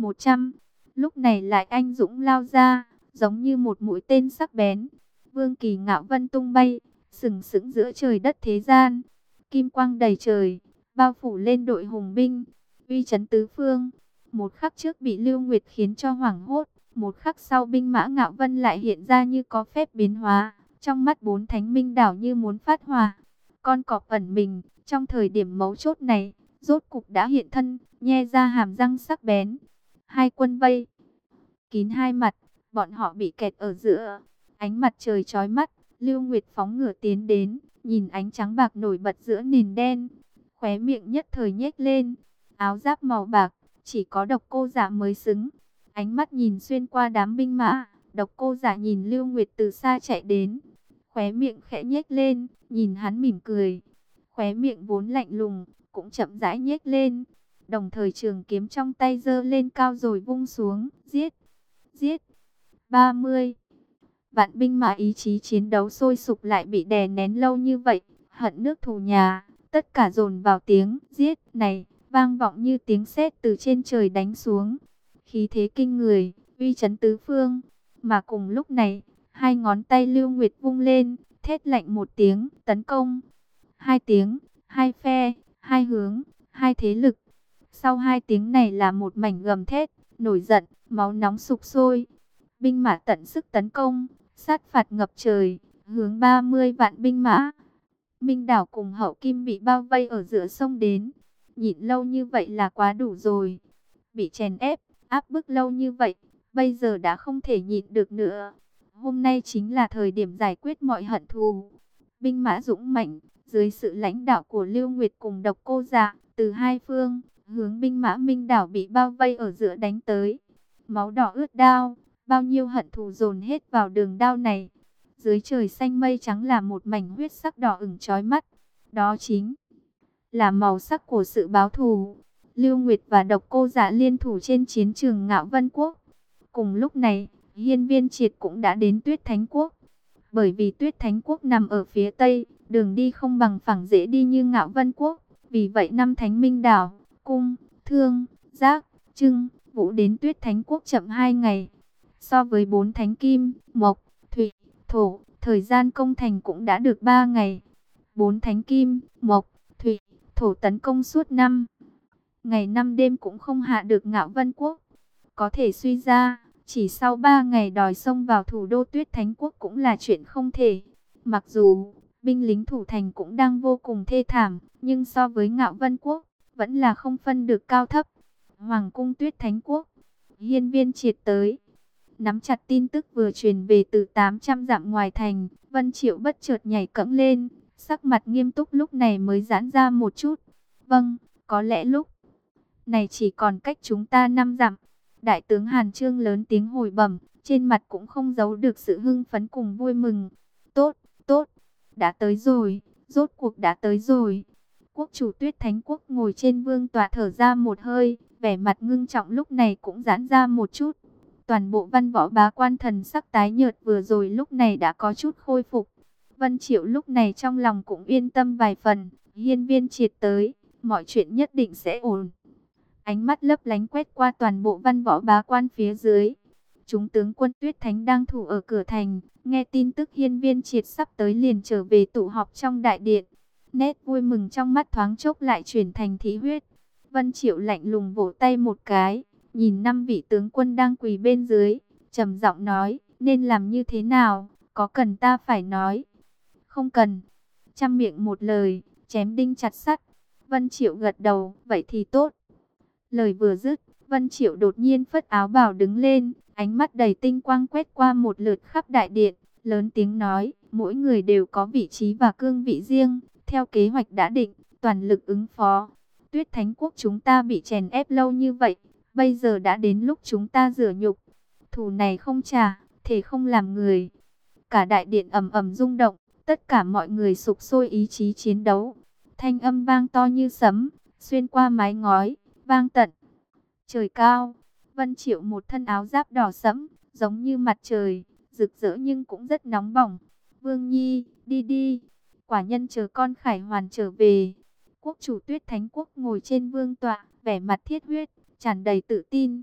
100. Lúc này lại anh dũng lao ra, giống như một mũi tên sắc bén. Vương kỳ ngạo vân tung bay, sừng sững giữa trời đất thế gian. Kim quang đầy trời, bao phủ lên đội hùng binh, uy chấn tứ phương. Một khắc trước bị Lưu Nguyệt khiến cho hoảng hốt, một khắc sau binh mã Ngạo Vân lại hiện ra như có phép biến hóa. Trong mắt bốn thánh minh đảo như muốn phát hỏa. Con cọp ẩn mình, trong thời điểm mấu chốt này, rốt cục đã hiện thân, nhe ra hàm răng sắc bén. Hai quân vây kín hai mặt, bọn họ bị kẹt ở giữa. Ánh mặt trời chói mắt, Lưu Nguyệt phóng ngửa tiến đến, nhìn ánh trắng bạc nổi bật giữa nền đen. Khóe miệng nhất thời nhếch lên, áo giáp màu bạc, chỉ có Độc Cô Giả mới xứng. Ánh mắt nhìn xuyên qua đám binh mã, Độc Cô Giả nhìn Lưu Nguyệt từ xa chạy đến. Khóe miệng khẽ nhếch lên, nhìn hắn mỉm cười. Khóe miệng vốn lạnh lùng, cũng chậm rãi nhếch lên. Đồng thời trường kiếm trong tay giơ lên cao rồi vung xuống, giết, giết. 30. Vạn binh mã ý chí chiến đấu sôi sục lại bị đè nén lâu như vậy, hận nước thù nhà, tất cả dồn vào tiếng giết này, vang vọng như tiếng sét từ trên trời đánh xuống. Khí thế kinh người, uy chấn tứ phương, mà cùng lúc này, hai ngón tay Lưu Nguyệt vung lên, thét lạnh một tiếng, tấn công. Hai tiếng, hai phe, hai hướng, hai thế lực. Sau hai tiếng này là một mảnh gầm thét, nổi giận, máu nóng sục sôi. Binh mã tận sức tấn công, sát phạt ngập trời, hướng 30 vạn binh mã. Minh Đảo cùng Hậu Kim bị bao vây ở giữa sông đến. Nhịn lâu như vậy là quá đủ rồi. Bị chèn ép, áp bức lâu như vậy, bây giờ đã không thể nhịn được nữa. Hôm nay chính là thời điểm giải quyết mọi hận thù. Binh mã dũng mạnh, dưới sự lãnh đạo của Lưu Nguyệt cùng Độc Cô Dạ, từ hai phương, hướng binh mã Minh Đảo bị bao vây ở giữa đánh tới. Máu đỏ ướt đao, bao nhiêu hận thù dồn hết vào đường đao này. Dưới trời xanh mây trắng là một mảnh huyết sắc đỏ ửng chói mắt. Đó chính là màu sắc của sự báo thù. Lưu Nguyệt và Độc Cô Dạ liên thủ trên chiến trường Ngạo Vân Quốc. Cùng lúc này, Hiên Viên Triệt cũng đã đến Tuyết Thánh Quốc. Bởi vì Tuyết Thánh Quốc nằm ở phía Tây, đường đi không bằng phẳng dễ đi như Ngạo Vân Quốc. Vì vậy năm Thánh Minh Đảo, Cung, Thương, Giác, Trưng, Vũ đến Tuyết Thánh Quốc chậm 2 ngày. So với 4 thánh kim, mộc, thủy, thổ, thời gian công thành cũng đã được 3 ngày. 4 thánh kim, mộc, thủy, thổ tấn công suốt 5 ngày 5 đêm cũng không hạ được Ngạo Vân Quốc. Có thể suy ra, chỉ sau 3 ngày đòi xông vào thủ đô Tuyết Thánh Quốc cũng là chuyện không thể. Mặc dù binh lính thủ thành cũng đang vô cùng thê thảm, nhưng so với Ngạo Vân Quốc, vẫn là không phân được cao thấp. Hoàng cung Tuyết Thánh Quốc, Hiên Viên Triệt tới. Nắm chặt tin tức vừa truyền về từ 800 dặm ngoài thành, Vân Triệu bất chợt nhảy cẫng lên, sắc mặt nghiêm túc lúc này mới giãn ra một chút. Vâng, có lẽ lúc này chỉ còn cách chúng ta 5 dặm. Đại tướng Hàn Chương lớn tiếng hồi bẩm, trên mặt cũng không giấu được sự hưng phấn cùng vui mừng. Tốt, tốt, đã tới rồi, rốt cuộc đã tới rồi. Quốc chủ Tuyết Thánh Quốc ngồi trên vương tọa thở ra một hơi, vẻ mặt ngưng trọng lúc này cũng giãn ra một chút. Toàn bộ văn võ bá quan thần sắc tái nhợt vừa rồi lúc này đã có chút khôi phục. Vân Triệu lúc này trong lòng cũng yên tâm vài phần, Hiên Viên Triệt tới, mọi chuyện nhất định sẽ ổn. Ánh mắt lấp lánh quét qua toàn bộ văn võ bá quan phía dưới. Chúng tướng quân Tuyết Thánh đang thủ ở cửa thành, nghe tin tức Hiên Viên Triệt sắp tới liền trở về tụ họp trong đại điện. Nét vui mừng trong mắt thoáng chốc lại chuyển thành thị huyết. Vân Triệu lạnh lùng vỗ tay một cái, nhìn 5 vị tướng quân đang quỳ bên dưới, trầm giọng nói, nên làm như thế nào, có cần ta phải nói? Không cần. Trăm miệng một lời, chém đinh chặt sắt. Vân Triệu gật đầu, vậy thì tốt. Lời vừa dứt, Vân Triệu đột nhiên phất áo bào đứng lên, ánh mắt đầy tinh quang quét qua một lượt khắp đại điện, lớn tiếng nói, mỗi người đều có vị trí và cương vị riêng, theo kế hoạch đã định, toàn lực ứng phó. Tuyết Thánh Quốc chúng ta bị chèn ép lâu như vậy, bây giờ đã đến lúc chúng ta rửa nhục. Thù này không trả, thể không làm người. Cả đại điện ầm ầm rung động, tất cả mọi người sục sôi ý chí chiến đấu. Thanh âm vang to như sấm, xuyên qua mái ngói, vang tận trời cao. Vân Triệu một thân áo giáp đỏ sẫm, giống như mặt trời, rực rỡ nhưng cũng rất nóng bỏng. Vương Nhi, đi đi, quả nhân chờ con Khải Hoàn trở về. Quốc chủ Tuyết Thánh Quốc ngồi trên vương tọa, vẻ mặt thiết huyết, tràn đầy tự tin.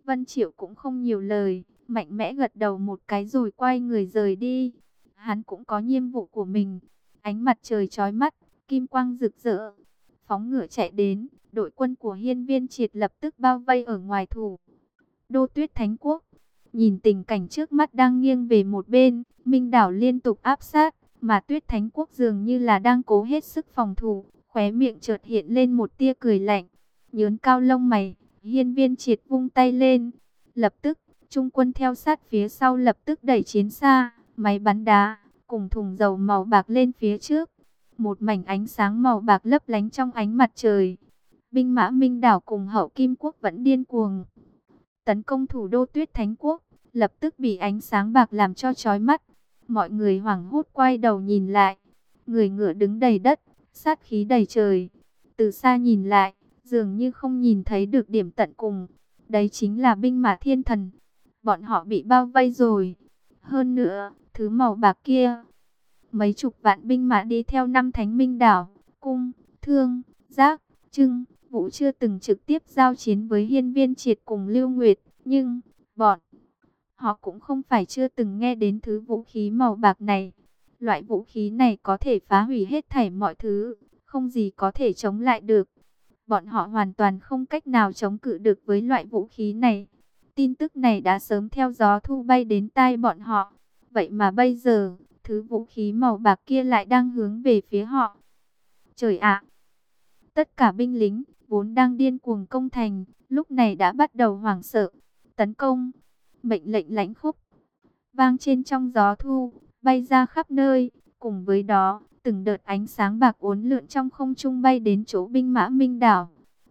Vân Triệu cũng không nhiều lời, mạnh mẽ gật đầu một cái rồi quay người rời đi. Hắn cũng có nhiệm vụ của mình. Ánh mặt trời chói mắt, kim quang rực rỡ. Phóng ngựa chạy đến, đội quân của Hiên Viên Triệt lập tức bao vây ở ngoài thủ đô Tuyết Thánh Quốc. Nhìn tình cảnh trước mắt đang nghiêng về một bên, Minh Đảo liên tục áp sát, mà Tuyết Thánh Quốc dường như là đang cố hết sức phòng thủ, khóe miệng chợt hiện lên một tia cười lạnh. Nhớn cao lông mày, Hiên Viên Triệt vung tay lên, lập tức trung quân theo sát phía sau lập tức đẩy chiến xa, máy bắn đá cùng thùng dầu màu bạc lên phía trước. Một mảnh ánh sáng màu bạc lấp lánh trong ánh mặt trời. Binh mã Minh Đảo cùng Hậu Kim Quốc vẫn điên cuồng tấn công thủ đô Tuyết Thánh Quốc, lập tức bị ánh sáng bạc làm cho chói mắt. Mọi người hoảng hốt quay đầu nhìn lại, người ngựa đứng đầy đất, sát khí đầy trời. Từ xa nhìn lại, dường như không nhìn thấy được điểm tận cùng. Đấy chính là binh mã thiên thần. Bọn họ bị bao vây rồi. Hơn nữa, thứ màu bạc kia, mấy chục vạn binh mã đi theo năm thánh Minh Đảo, Cung, Thương, Giác, Trưng, Vũ chưa từng trực tiếp giao chiến với Hiên Viên Triệt cùng Lưu Nguyệt, nhưng bọn họ cũng không phải chưa từng nghe đến thứ vũ khí màu bạc này. Loại vũ khí này có thể phá hủy hết thảy mọi thứ, không gì có thể chống lại được. Bọn họ hoàn toàn không cách nào chống cự được với loại vũ khí này. Tin tức này đã sớm theo gió thu bay đến tai bọn họ. Vậy mà bây giờ, thứ vũ khí màu bạc kia lại đang hướng về phía họ. Trời ạ! Tất cả binh lính, vốn đang điên cuồng công thành, lúc này đã bắt đầu hoảng sợ. Tấn công! Mệnh lệnh lãnh khốc vang trên trong gió thu, bay ra khắp nơi. Cùng với đó, từng đợt ánh sáng bạc uốn lượn trong không trung bay đến chỗ binh mã Minh Đảo.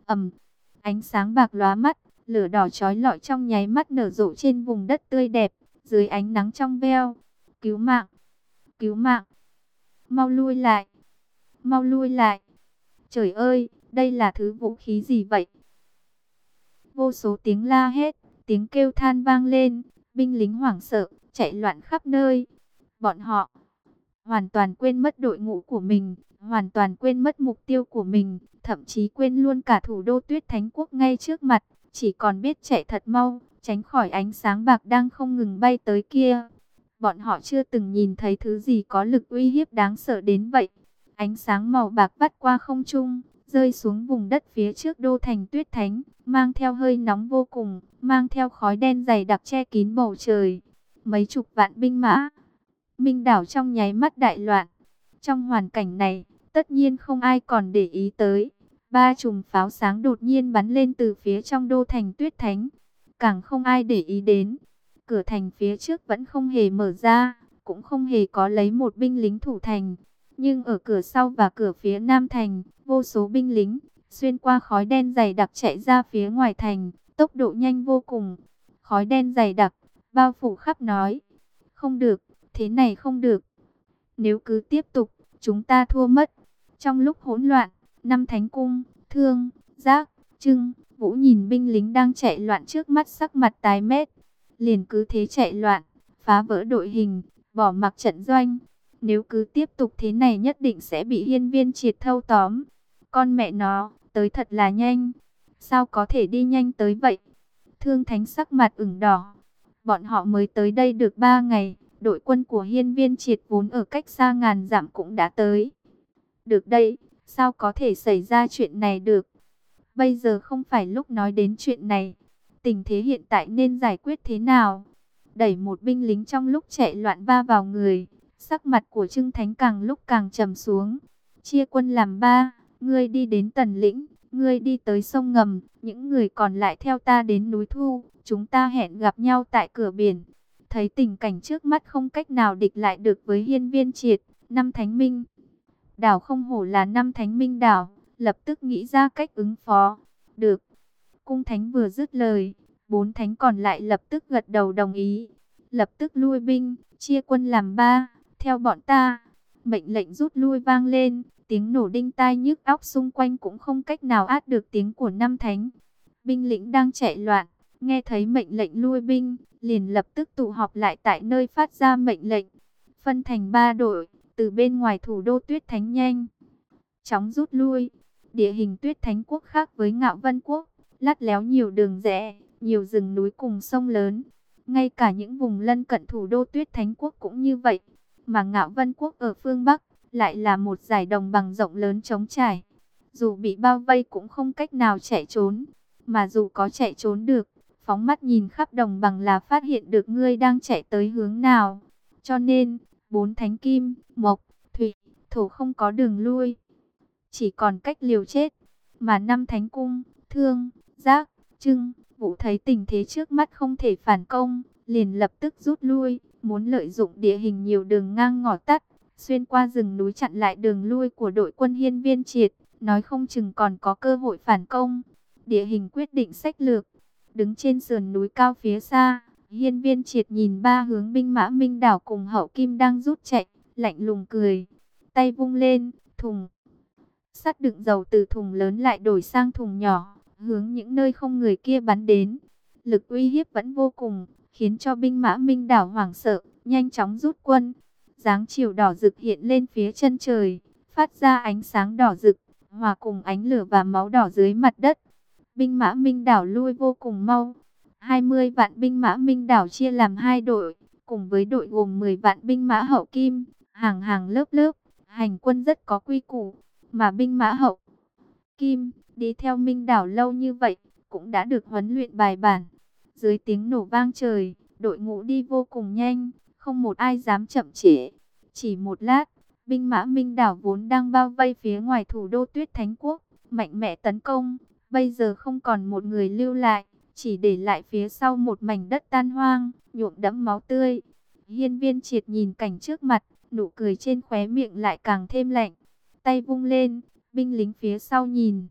Ánh sáng bạc lóa mắt, lửa đỏ chói lọi trong nháy mắt nở rộ trên vùng đất tươi đẹp, dưới ánh nắng trong veo. Cứu mạng! Cứu mạng! Mau lui lại! Mau lui lại! Trời ơi, đây là thứ vũ khí gì vậy? Vô số tiếng la hét, tiếng kêu than vang lên, binh lính hoảng sợ, chạy loạn khắp nơi. Bọn họ hoàn toàn quên mất đội ngũ của mình, hoàn toàn quên mất mục tiêu của mình, thậm chí quên luôn cả thủ đô Tuyết Thánh Quốc ngay trước mặt, chỉ còn biết chạy thật mau, tránh khỏi ánh sáng bạc đang không ngừng bay tới kia. Bọn họ chưa từng nhìn thấy thứ gì có lực uy hiếp đáng sợ đến vậy. Ánh sáng màu bạc vắt qua không trung, rơi xuống vùng đất phía trước đô thành Tuyết Thánh, mang theo hơi nóng vô cùng, mang theo khói đen dày đặc che kín bầu trời. Mấy chục vạn binh mã Minh Đảo trong nháy mắt đại loạn. Trong hoàn cảnh này, tất nhiên không ai còn để ý tới. 3 chùm pháo sáng đột nhiên bắn lên từ phía trong đô thành Tuyết Thánh. Càng không ai để ý đến. Cửa thành phía trước vẫn không hề mở ra, cũng không hề có lấy một binh lính thủ thành. Nhưng ở cửa sau và cửa phía nam thành, vô số binh lính, xuyên qua khói đen dày đặc chạy ra phía ngoài thành, tốc độ nhanh vô cùng. Khói đen dày đặc, bao phủ khắp nói. Không được, thế này không được. Nếu cứ tiếp tục, chúng ta thua mất. Trong lúc hỗn loạn, năm thánh cung, Thương, Giác, Trưng, Vũ nhìn binh lính đang chạy loạn trước mắt sắc mặt tái mét. Liền cứ thế chạy loạn, phá vỡ đội hình, bỏ mặc trận doanh. Nếu cứ tiếp tục thế này nhất định sẽ bị Hiên Viên Triệt thâu tóm. Con mẹ nó, tới thật là nhanh. Sao có thể đi nhanh tới vậy? Thương Thánh sắc mặt ửng đỏ. Bọn họ mới tới đây được 3 ngày. Đội quân của Hiên Viên Triệt vốn ở cách xa ngàn dặm cũng đã tới. Được đây, sao có thể xảy ra chuyện này được? Bây giờ không phải lúc nói đến chuyện này. Tình thế hiện tại nên giải quyết thế nào? Đẩy một binh lính trong lúc chạy loạn va vào người. Sắc mặt của Trưng Thánh càng lúc càng trầm xuống. Chia quân làm 3, ngươi đi đến Tần Lĩnh, ngươi đi tới sông Ngầm, những người còn lại theo ta đến núi Thu, chúng ta hẹn gặp nhau tại cửa biển. Thấy tình cảnh trước mắt không cách nào địch lại được với Hiên Viên Triệt, năm thánh minh đảo không hổ là năm thánh minh đảo, lập tức nghĩ ra cách ứng phó. Được. Cung Thánh vừa dứt lời, 4 thánh còn lại lập tức gật đầu đồng ý. Lập tức lui binh, chia quân làm 3, theo bọn ta. Mệnh lệnh rút lui vang lên, tiếng nổ đinh tai nhức óc xung quanh cũng không cách nào át được tiếng của năm thánh. Binh lính đang chạy loạn, nghe thấy mệnh lệnh lui binh, liền lập tức tụ họp lại tại nơi phát ra mệnh lệnh. Phân thành 3 đội, từ bên ngoài thủ đô Tuyết Thánh nhanh chóng rút lui. Địa hình Tuyết Thánh Quốc khác với Ngạo Vân Quốc, lắt léo nhiều đường rẽ, nhiều rừng núi cùng sông lớn. Ngay cả những vùng lân cận thủ đô Tuyết Thánh Quốc cũng như vậy. Mà Ngạo Vân Quốc ở phương Bắc lại là một dải đồng bằng rộng lớn trống trải. Dù bị bao vây cũng không cách nào chạy trốn. Mà dù có chạy trốn được, phóng mắt nhìn khắp đồng bằng là phát hiện được ngươi đang chạy tới hướng nào. Cho nên, bốn thánh kim, mộc, thủy, thổ không có đường lui. Chỉ còn cách liều chết. Mà năm thánh cung, thương, giác, trưng, vũ thấy tình thế trước mắt không thể phản công, liền lập tức rút lui, muốn lợi dụng địa hình nhiều đường ngang ngõ tắt, xuyên qua rừng núi chặn lại đường lui của đội quân Hiên Viên Triệt, nói không chừng còn có cơ hội phản công. Địa hình quyết định sách lược. Đứng trên sườn núi cao phía xa, Hiên Viên Triệt nhìn ba hướng binh mã Minh Đảo cùng Hậu Kim đang rút chạy, lạnh lùng cười, tay vung lên, thùng sắt đựng dầu từ thùng lớn lại đổi sang thùng nhỏ, hướng những nơi không người kia bắn đến. Lực uy hiếp vẫn vô cùng, khiến cho binh mã Minh Đảo hoảng sợ, nhanh chóng rút quân. Dáng chiều đỏ rực hiện lên phía chân trời, phát ra ánh sáng đỏ rực, hòa cùng ánh lửa và máu đỏ dưới mặt đất. Binh mã Minh Đảo lui vô cùng mau. 20 vạn binh mã Minh Đảo chia làm hai đội, cùng với đội gồm 10 vạn binh mã Hậu Kim, hàng hàng lớp lớp, hành quân rất có quy củ. Mà binh mã Hậu Kim đi theo Minh Đảo lâu như vậy, cũng đã được huấn luyện bài bản. Dưới tiếng nổ vang trời, đội ngũ đi vô cùng nhanh, không một ai dám chậm trễ. Chỉ một lát, binh mã Minh Đảo vốn đang bao vây phía ngoài thủ đô Tuyết Thánh Quốc, mạnh mẽ tấn công, bây giờ không còn một người lưu lại, chỉ để lại phía sau một mảnh đất tan hoang, nhuộm đẫm máu tươi. Hiên Viên Triệt nhìn cảnh trước mặt, nụ cười trên khóe miệng lại càng thêm lạnh. Tay vung lên, binh lính phía sau nhìn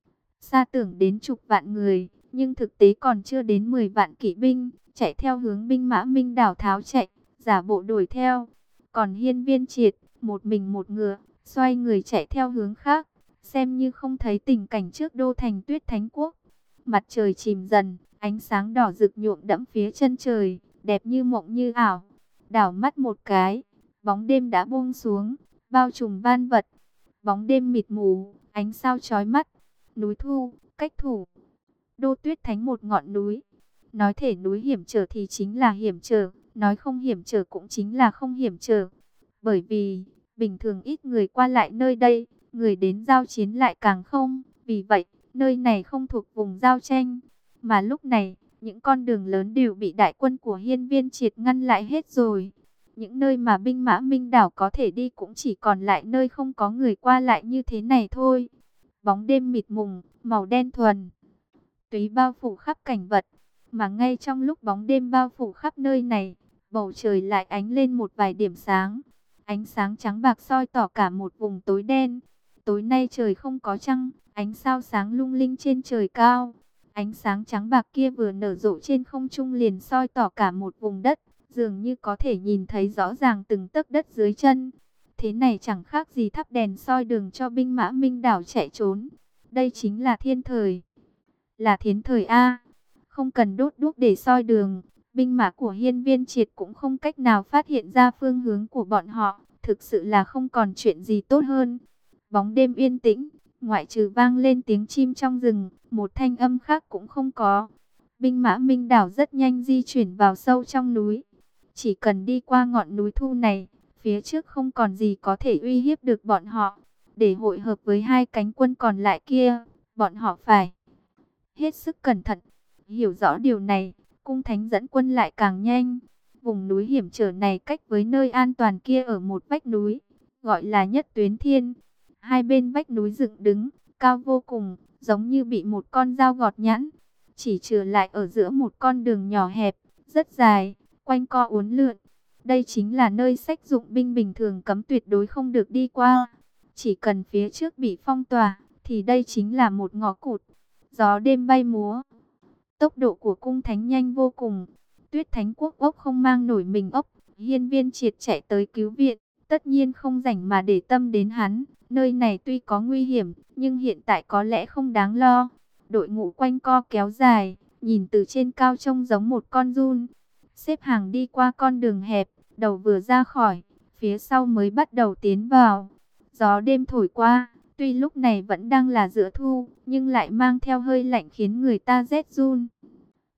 xa tưởng đến chục vạn người, nhưng thực tế còn chưa đến 10 vạn kỵ binh, chạy theo hướng binh mã Minh Đảo tháo chạy, giả bộ đuổi theo. Còn Hiên Viên Triệt, một mình một ngựa, xoay người chạy theo hướng khác, xem như không thấy tình cảnh trước đô thành Tuyết Thánh Quốc. Mặt trời chìm dần, ánh sáng đỏ rực nhuộm đẫm phía chân trời, đẹp như mộng như ảo. Đảo mắt một cái, bóng đêm đã buông xuống, bao trùm van vật. Bóng đêm mịt mù, ánh sao chói mắt. Núi Thu, cách thủ đô Tuyết Thánh một ngọn núi. Nói thể núi hiểm trở thì chính là hiểm trở, nói không hiểm trở cũng chính là không hiểm trở. Bởi vì, bình thường ít người qua lại nơi đây, người đến giao chiến lại càng không. Vì vậy, nơi này không thuộc vùng giao tranh. Mà lúc này, những con đường lớn đều bị đại quân của Hiên Viên Triệt ngăn lại hết rồi. Những nơi mà binh mã Minh Đảo có thể đi cũng chỉ còn lại nơi không có người qua lại như thế này thôi. Bóng đêm mịt mùng, màu đen thuần túy bao phủ khắp cảnh vật. Mà ngay trong lúc bóng đêm bao phủ khắp nơi này, bầu trời lại ánh lên một vài điểm sáng. Ánh sáng trắng bạc soi tỏ cả một vùng tối đen. Tối nay trời không có trăng, ánh sao sáng lung linh trên trời cao. Ánh sáng trắng bạc kia vừa nở rộ trên không trung liền soi tỏ cả một vùng đất, dường như có thể nhìn thấy rõ ràng từng tấc đất dưới chân. Thế này chẳng khác gì thắp đèn soi đường cho binh mã Minh Đảo chạy trốn. Đây chính là thiên thời, là thiến thời A. Không cần đốt đuốc để soi đường, binh mã của Hiên Viên Triệt cũng không cách nào phát hiện ra phương hướng của bọn họ. Thực sự là không còn chuyện gì tốt hơn. Bóng đêm yên tĩnh, ngoại trừ vang lên tiếng chim trong rừng, một thanh âm khác cũng không có. Binh mã Minh Đảo rất nhanh di chuyển vào sâu trong núi. Chỉ cần đi qua ngọn núi Thu này, phía trước không còn gì có thể uy hiếp được bọn họ. Để hội hợp với hai cánh quân còn lại kia, bọn họ phải hết sức cẩn thận. Hiểu rõ điều này, cung thánh dẫn quân lại càng nhanh. Vùng núi hiểm trở này cách với nơi an toàn kia ở một vách núi, gọi là Nhất Tuyến Thiên. Hai bên vách núi dựng đứng, cao vô cùng, giống như bị một con dao gọt nhẵn. Chỉ trừ lại ở giữa một con đường nhỏ hẹp, rất dài, quanh co uốn lượn. Đây chính là nơi sách dụng binh bình thường cấm tuyệt đối không được đi qua. Chỉ cần phía trước bị phong tỏa, thì đây chính là một ngõ cụt. Gió đêm bay múa. Tốc độ của cung thánh nhanh vô cùng. Tuyết Thánh Quốc ốc không mang nổi mình ốc. Hiên Viên Triệt chạy tới cứu viện. Tất nhiên không rảnh mà để tâm đến hắn. Nơi này tuy có nguy hiểm, nhưng hiện tại có lẽ không đáng lo. Đội ngũ quanh co kéo dài, nhìn từ trên cao trông giống một con giun. Xếp hàng đi qua con đường hẹp, đầu vừa ra khỏi, phía sau mới bắt đầu tiến vào. Gió đêm thổi qua, tuy lúc này vẫn đang là giữa thu, nhưng lại mang theo hơi lạnh khiến người ta rét run.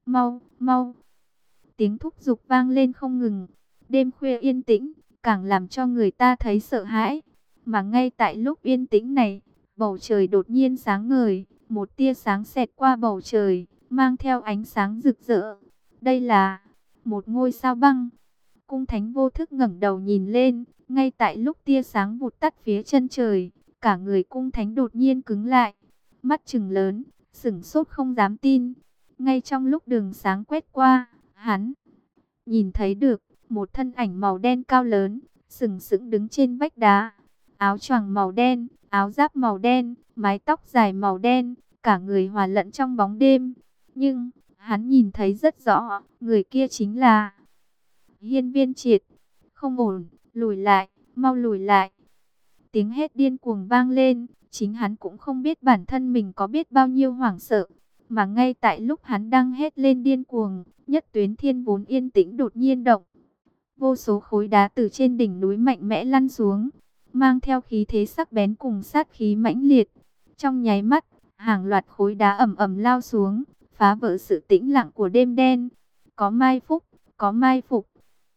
mau, mau. Tiếng thúc giục vang lên không ngừng. Đêm khuya yên tĩnh, càng làm cho người ta thấy sợ hãi. Mà ngay tại lúc yên tĩnh này, bầu trời đột nhiên sáng ngời, một tia sáng xẹt qua bầu trời, mang theo ánh sáng rực rỡ. Đây là một ngôi sao băng. Cung Thánh vô thức ngẩng đầu nhìn lên, ngay tại lúc tia sáng vụt tắt phía chân trời, cả người Cung Thánh đột nhiên cứng lại, mắt trừng lớn, sửng sốt không dám tin. Ngay trong lúc đường sáng quét qua, hắn nhìn thấy được một thân ảnh màu đen cao lớn, sừng sững đứng trên vách đá, áo choàng màu đen, áo giáp màu đen, mái tóc dài màu đen, cả người hòa lẫn trong bóng đêm. Nhưng hắn nhìn thấy rất rõ, người kia chính là Hiên Viên Triệt. Không ổn, lùi lại, mau lùi lại. Tiếng hét điên cuồng vang lên, chính hắn cũng không biết bản thân mình có biết bao nhiêu hoảng sợ. Mà ngay tại lúc hắn đang hét lên điên cuồng, Nhất Tuyến Thiên vốn yên tĩnh đột nhiên động. Vô số khối đá từ trên đỉnh núi mạnh mẽ lăn xuống, mang theo khí thế sắc bén cùng sát khí mãnh liệt. Trong nháy mắt, hàng loạt khối đá ầm ầm lao xuống, phá vỡ sự tĩnh lặng của đêm đen. Có mai phục, có mai phục.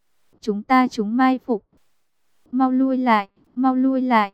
Chúng mai phục. Mau lui lại, mau lui lại.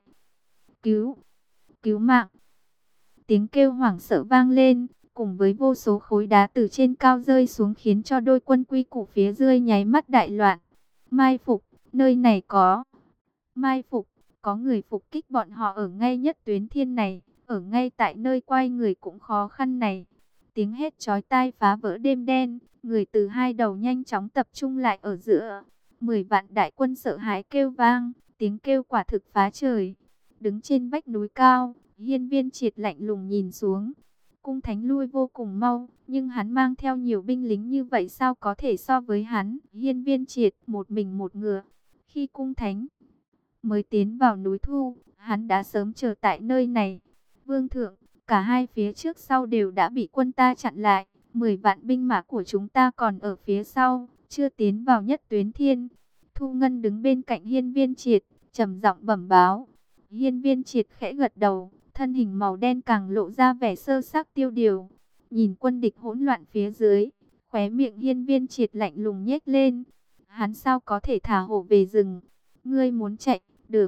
Cứu, cứu mạng. Tiếng kêu hoảng sợ vang lên, cùng với vô số khối đá từ trên cao rơi xuống khiến cho đôi quân quy củ phía dưới nháy mắt đại loạn. Mai phục, nơi này có. Mai phục, có người phục kích bọn họ ở ngay Nhất Tuyến Thiên này, ở ngay tại nơi quay người cũng khó khăn này. Tiếng hét chói tai phá vỡ đêm đen, người từ hai đầu nhanh chóng tập trung lại ở giữa. 10 vạn đại quân sợ hãi kêu vang, tiếng kêu quả thực phá trời. Đứng trên vách núi cao, Hiên Viên Triệt lạnh lùng nhìn xuống. Cung Thánh lui vô cùng mau, nhưng hắn mang theo nhiều binh lính như vậy sao có thể so với hắn. Hiên Viên Triệt một mình một ngựa. Khi Cung Thánh mới tiến vào núi Thu, hắn đã sớm chờ tại nơi này. Vương thượng, cả hai phía trước sau đều đã bị quân ta chặn lại. 10 vạn binh mã của chúng ta còn ở phía sau, chưa tiến vào Nhất Tuyến Thiên. Thu Ngân đứng bên cạnh Hiên Viên Triệt, trầm giọng bẩm báo. Hiên Viên Triệt khẽ gật đầu, thân hình màu đen càng lộ ra vẻ sơ xác tiêu điều. Nhìn quân địch hỗn loạn phía dưới, khóe miệng Hiên Viên Triệt lạnh lùng nhếch lên. Hắn sao có thể thả hổ về rừng? Ngươi muốn chạy, được.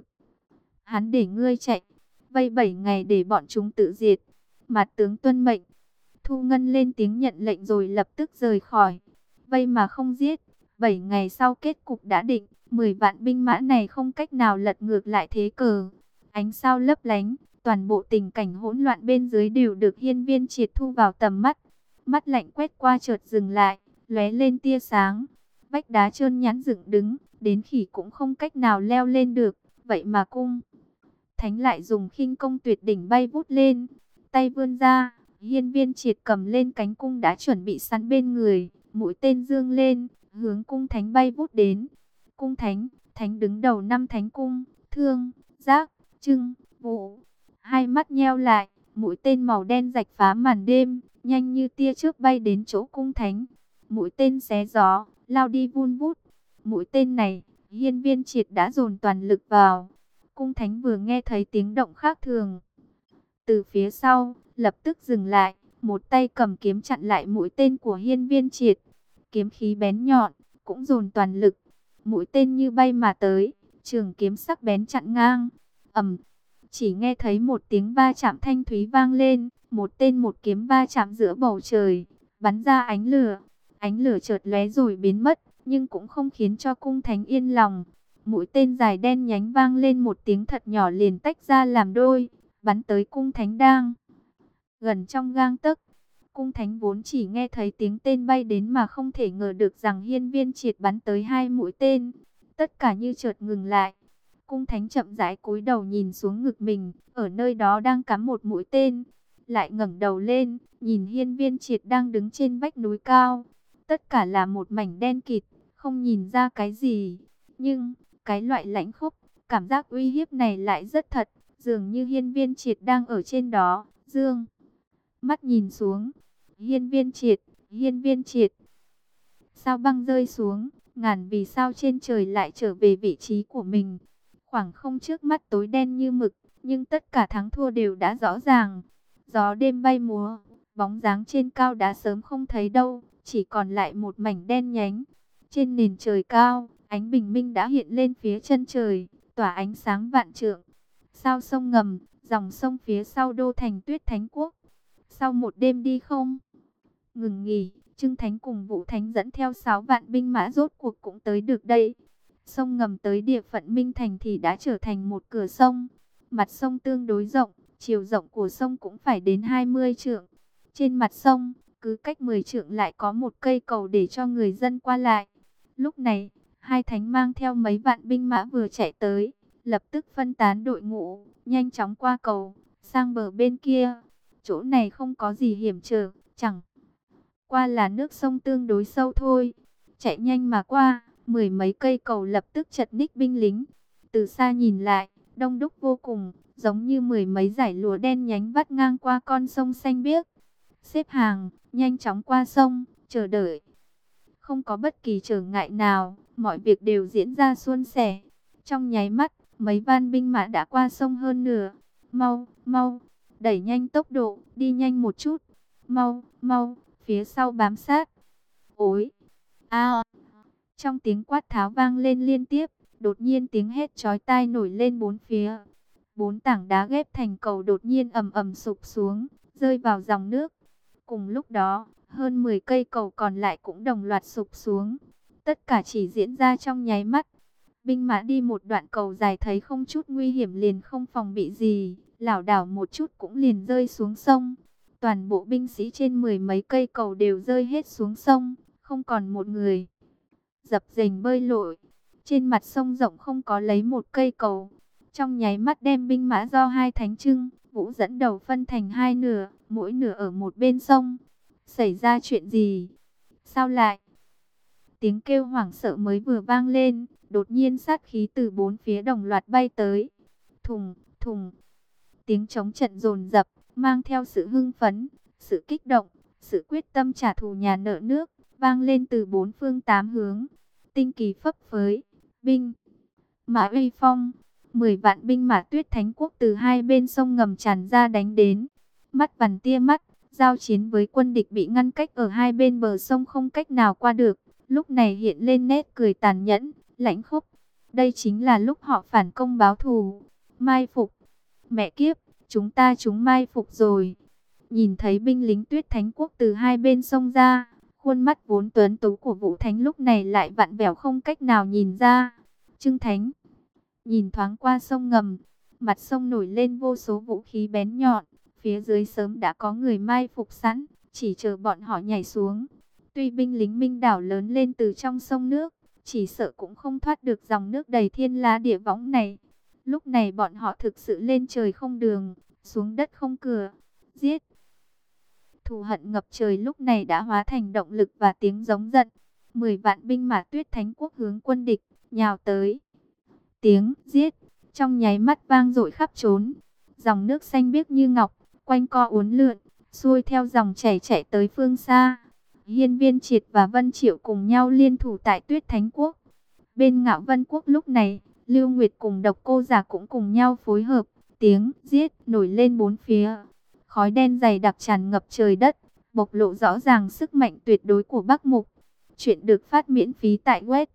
Hắn để ngươi chạy, vây 7 ngày để bọn chúng tự diệt. Mạt tướng tuân mệnh. Thu Ngân lên tiếng nhận lệnh rồi lập tức rời khỏi. Vây mà không giết, 7 ngày sau kết cục đã định. 10 vạn binh mã này không cách nào lật ngược lại thế cờ. Ánh sao lấp lánh, toàn bộ tình cảnh hỗn loạn bên dưới đều được Hiên Viên Triệt thu vào tầm mắt. Mắt lạnh quét qua chợt dừng lại, lóe lên tia sáng. Vách đá trơn nhẵn dựng đứng, đến khỉ cũng không cách nào leo lên được. Vậy mà Cung Thánh lại dùng khinh công tuyệt đỉnh bay vút lên. Tay vươn ra, Hiên Viên Triệt cầm lên cánh cung đã chuẩn bị sẵn bên người. Mũi tên dương lên, hướng Cung Thánh bay vút đến. Cung Thánh, Thánh đứng đầu 5 thánh cung, Thương, Giác, Trưng, Vũ. Hai mắt nheo lại, mũi tên màu đen rạch phá màn đêm, nhanh như tia chớp bay đến chỗ Cung Thánh. Mũi tên xé gió, lao đi vun vút. Mũi tên này, Hiên Viên Triệt đã dồn toàn lực vào. Cung Thánh vừa nghe thấy tiếng động khác thường, từ phía sau, lập tức dừng lại, một tay cầm kiếm chặn lại mũi tên của Hiên Viên Triệt. Kiếm khí bén nhọn, cũng dồn toàn lực. Mũi tên như bay mà tới, trường kiếm sắc bén chặn ngang. Ầm, chỉ nghe thấy một tiếng va chạm thanh thúy vang lên, một tên một kiếm va chạm giữa bầu trời, bắn ra ánh lửa. Ánh lửa chợt lóe rồi biến mất, nhưng cũng không khiến cho Cung Thánh yên lòng. Mũi tên dài đen nhánh vang lên một tiếng thật nhỏ liền tách ra làm đôi, bắn tới Cung Thánh đang gần trong gang tấc. Cung Thánh vốn chỉ nghe thấy tiếng tên bay đến mà không thể ngờ được rằng Hiên Viên Triệt bắn tới 2 mũi tên. Tất cả như chợt ngừng lại. Cung Thánh chậm rãi cúi đầu nhìn xuống ngực mình, ở nơi đó đang cắm một mũi tên. Lại ngẩng đầu lên, nhìn Hiên Viên Triệt đang đứng trên vách núi cao. Tất cả là một mảnh đen kịt, không nhìn ra cái gì. Nhưng, cái loại lãnh khốc, cảm giác uy hiếp này lại rất thật. Dường như Hiên Viên Triệt đang ở trên đó. Dương mắt nhìn xuống. Hiên Viên Triệt, Hiên Viên Triệt. Sao băng rơi xuống, ngàn vì sao trên trời lại trở về vị trí của mình. Khoảng không trước mắt tối đen như mực, nhưng tất cả thắng thua đều đã rõ ràng. Gió đêm bay múa, bóng dáng trên cao đã sớm không thấy đâu, chỉ còn lại một mảnh đen nhánh. Trên nền trời cao, ánh bình minh đã hiện lên phía chân trời, tỏa ánh sáng vạn trượng. Sao sông ngầm, dòng sông phía sau đô thành Tuyết Thánh Quốc. Sau một đêm đi không ngừng nghỉ, Trưng Thánh cùng Vũ Thánh dẫn theo 6 vạn binh mã rốt cuộc cũng tới được đây. Sông ngầm tới địa phận Minh Thành thì đã trở thành một cửa sông. Mặt sông tương đối rộng, chiều rộng của sông cũng phải đến 20 trượng. Trên mặt sông, cứ cách 10 trượng lại có một cây cầu để cho người dân qua lại. Lúc này, hai thánh mang theo mấy vạn binh mã vừa chạy tới, lập tức phân tán đội ngũ, nhanh chóng qua cầu, sang bờ bên kia. Chỗ này không có gì hiểm trở, chẳng qua là nước sông tương đối sâu thôi. Chạy nhanh mà qua, mười mấy cây cầu lập tức chật ních binh lính. Từ xa nhìn lại, đông đúc vô cùng, giống như mười mấy dải lụa đen nhánh vắt ngang qua con sông xanh biếc. Xếp hàng, nhanh chóng qua sông, chờ đợi. Không có bất kỳ trở ngại nào, mọi việc đều diễn ra suôn sẻ. Trong nháy mắt, mấy van binh mã đã qua sông hơn nửa. Mau, mau, đẩy nhanh tốc độ, đi nhanh một chút. Mau, mau, phía sau bám sát. Ối, a, trong tiếng quát tháo vang lên liên tiếp, đột nhiên tiếng hét chói tai nổi lên bốn phía. 4 tảng đá ghép thành cầu đột nhiên ầm ầm sụp xuống, rơi vào dòng nước. Cùng lúc đó, hơn 10 cây cầu còn lại cũng đồng loạt sụp xuống. Tất cả chỉ diễn ra trong nháy mắt. Binh mã đi một đoạn cầu dài thấy không chút nguy hiểm liền không phòng bị gì, lảo đảo một chút cũng liền rơi xuống sông. Toàn bộ binh sĩ trên mười mấy cây cầu đều rơi hết xuống sông, không còn một người. Dập dềnh bơi lội, trên mặt sông rộng không có lấy một cây cầu. Trong nháy mắt đem binh mã do hai thánh Trưng, Vũ dẫn đầu phân thành hai nửa, mỗi nửa ở một bên sông. Xảy ra chuyện gì? Sao lại? Tiếng kêu hoảng sợ mới vừa vang lên, đột nhiên sát khí từ bốn phía đồng loạt bay tới. Thùng, thùng. Tiếng trống trận dồn dập, mang theo sự hưng phấn, sự kích động, sự quyết tâm trả thù nhà nợ nước, vang lên từ bốn phương tám hướng. Tinh kỳ phấp phới, binh mã uy phong, 10 vạn binh mã Tuyết Thánh Quốc từ hai bên sông ngầm tràn ra đánh đến. Mắt vằn tia mắt, giao chiến với quân địch bị ngăn cách ở hai bên bờ sông không cách nào qua được. Lúc này hiện lên nét cười tàn nhẫn, lãnh khốc. Đây chính là lúc họ phản công báo thù, mai phục. Mẹ kiếp, chúng mai phục rồi. Nhìn thấy binh lính Tuyết Thánh Quốc từ hai bên sông ra, khuôn mắt vốn tuấn tú của Vũ Thánh lúc này lại vặn vẹo không cách nào nhìn ra. Trưng Thánh nhìn thoáng qua sông ngầm, mặt sông nổi lên vô số vũ khí bén nhọn, phía dưới sớm đã có người mai phục sẵn, chỉ chờ bọn họ nhảy xuống. Tuy binh lính Minh đảo lớn lên từ trong sông nước, chỉ sợ cũng không thoát được dòng nước đầy thiên la địa võng này. Lúc này bọn họ thực sự lên trời không đường, xuống đất không cửa, giết. Thù hận ngập trời lúc này đã hóa thành động lực và tiếng giống giận. 10 vạn binh mã Tuyết Thánh Quốc hướng quân địch nhào tới. Tiếng giết trong nháy mắt vang dội khắp trốn. Dòng nước xanh biếc như ngọc, quanh co uốn lượn, xuôi theo dòng chảy chạy tới phương xa. Hiên Viên Triệt và Vân Triệu cùng nhau liên thủ tại Tuyết Thánh Quốc. Bên Ngạo Vân Quốc lúc này, Lưu Nguyệt cùng Độc Cô Giả cũng cùng nhau phối hợp. Tiếng giết nổi lên bốn phía. Khói đen dày đặc tràn ngập trời đất, bộc lộ rõ ràng sức mạnh tuyệt đối của Bắc Mục. Chuyện được phát miễn phí tại web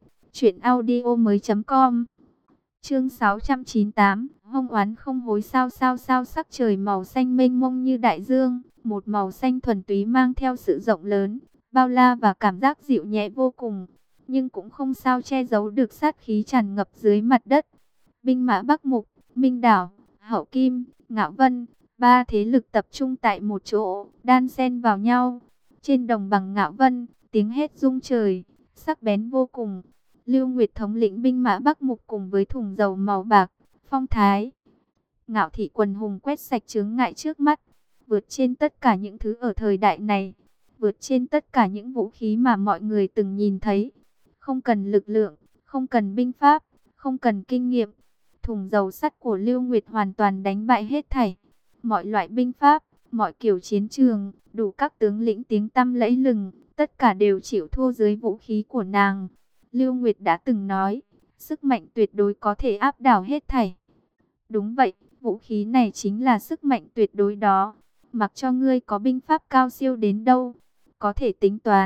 truyệnaudiomoi.com. Chương 698, hông oán không hối. Sao sắc trời màu xanh mênh mông như đại dương, một màu xanh thuần túy mang theo sự rộng lớn, bao la và cảm giác dịu nhẹ vô cùng, nhưng cũng không sao che giấu được sát khí tràn ngập dưới mặt đất. Binh mã Bắc Mục, Minh Đảo, Hậu Kim, Ngạo Vân, ba thế lực tập trung tại một chỗ, đan xen vào nhau. Trên đồng bằng Ngạo Vân, tiếng hét rung trời, sắc bén vô cùng. Lưu Nguyệt thống lĩnh binh mã Bắc Mục cùng với thùng dầu màu bạc, phong thái ngạo thị quần hùng quét sạch chướng ngại trước mắt, vượt trên tất cả những thứ ở thời đại này, vượt trên tất cả những vũ khí mà mọi người từng nhìn thấy. Không cần lực lượng, không cần binh pháp, không cần kinh nghiệm, thùng dầu sắt của Lưu Nguyệt hoàn toàn đánh bại hết thảy. Mọi loại binh pháp, mọi kiểu chiến trường, đủ các tướng lĩnh tiếng tăm lẫy lừng, tất cả đều chịu thua dưới vũ khí của nàng. Lưu Nguyệt đã từng nói, sức mạnh tuyệt đối có thể áp đảo hết thảy. Đúng vậy, vũ khí này chính là sức mạnh tuyệt đối đó. Mặc cho ngươi có binh pháp cao siêu đến đâu, có thể tính toán,